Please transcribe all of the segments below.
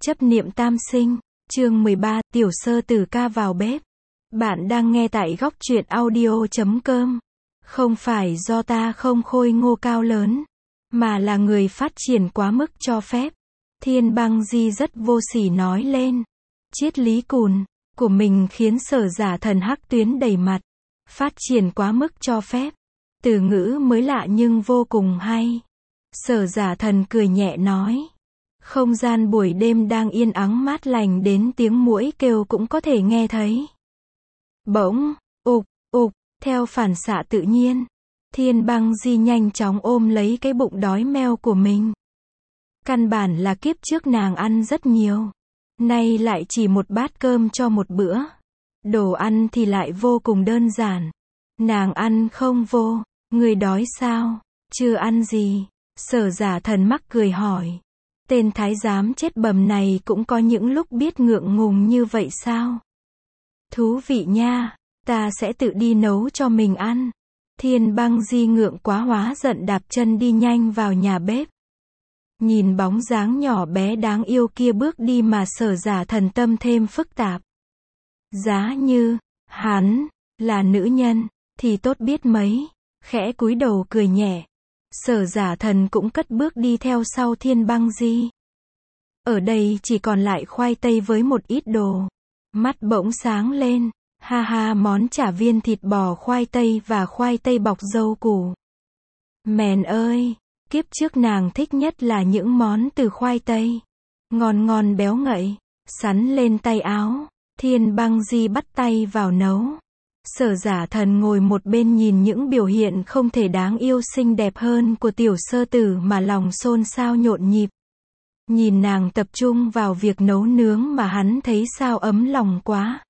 Chấp niệm tam sinh, chương 13, tiểu sơ tử ca vào bếp. Bạn đang nghe tại góc truyện audio.com. Không phải do ta không khôi ngô cao lớn, mà là người phát triển quá mức cho phép. Thiên Băng Di rất vô sỉ nói lên. Triết lý cùn của mình khiến Sở Giả Thần hắc tuyến đầy mặt. Phát triển quá mức cho phép. Từ ngữ mới lạ nhưng vô cùng hay. Sở Giả Thần cười nhẹ nói. Không gian buổi đêm đang yên ắng mát lành đến tiếng muỗi kêu cũng có thể nghe thấy. Bỗng, ục, ục, theo phản xạ tự nhiên, Thiên Băng Di nhanh chóng ôm lấy cái bụng đói meo của mình. Căn bản là kiếp trước nàng ăn rất nhiều, nay lại chỉ một bát cơm cho một bữa. Đồ ăn thì lại vô cùng đơn giản. Nàng ăn không vô, người đói sao? Chưa ăn gì? Sở Giả Thần mắc cười hỏi. Tên thái giám chết bầm này cũng có những lúc biết ngượng ngùng như vậy sao? Thú vị nha, ta sẽ tự đi nấu cho mình ăn. Thiên Băng Di ngượng quá hóa giận đạp chân đi nhanh vào nhà bếp. Nhìn bóng dáng nhỏ bé đáng yêu kia bước đi mà Sở Giả Thần tâm thêm phức tạp. Giá như, hắn, là nữ nhân, thì tốt biết mấy. Khẽ cúi đầu cười nhẹ. Sở Giả Thần cũng cất bước đi theo sau Thiên Băng Di. Ở đây chỉ còn lại khoai tây với một ít đồ. Mắt bỗng sáng lên. Ha ha, món chả viên thịt bò khoai tây và khoai tây bọc dâu củ. Mèn ơi, kiếp trước nàng thích nhất là những món từ khoai tây. Ngon ngon béo ngậy. Sắn lên tay áo. Thiên Băng Di bắt tay vào nấu. Sở Giả Thần ngồi một bên nhìn những biểu hiện không thể đáng yêu xinh đẹp hơn của tiểu sơ tử mà lòng xôn xao nhộn nhịp. Nhìn nàng tập trung vào việc nấu nướng mà hắn thấy sao ấm lòng quá.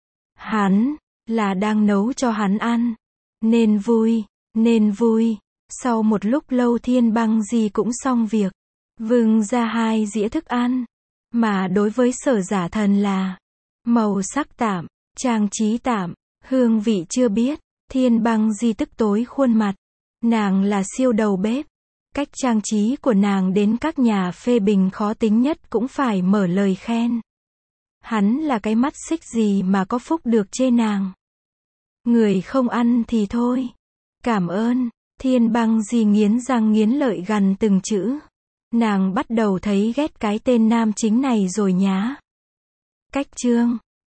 Hắn, là đang nấu cho hắn ăn. Nên vui, nên vui. Sau một lúc lâu Thiên Băng Di cũng xong việc. Vừng ra 2 dĩa thức ăn. Mà đối với Sở Giả Thần là màu sắc tạm, trang trí tạm. Hương vị chưa biết. Thiên Băng Di tức tối khuôn mặt. Nàng là siêu đầu bếp. Cách trang trí của nàng đến các nhà phê bình khó tính nhất cũng phải mở lời khen. Hắn là cái mắt xích gì mà có phúc được chê nàng. Người không ăn thì thôi. Cảm ơn. Thiên Băng Di nghiến răng nghiến lợi gằn từng chữ. Nàng bắt đầu thấy ghét cái tên nam chính này rồi nhá. Cách chương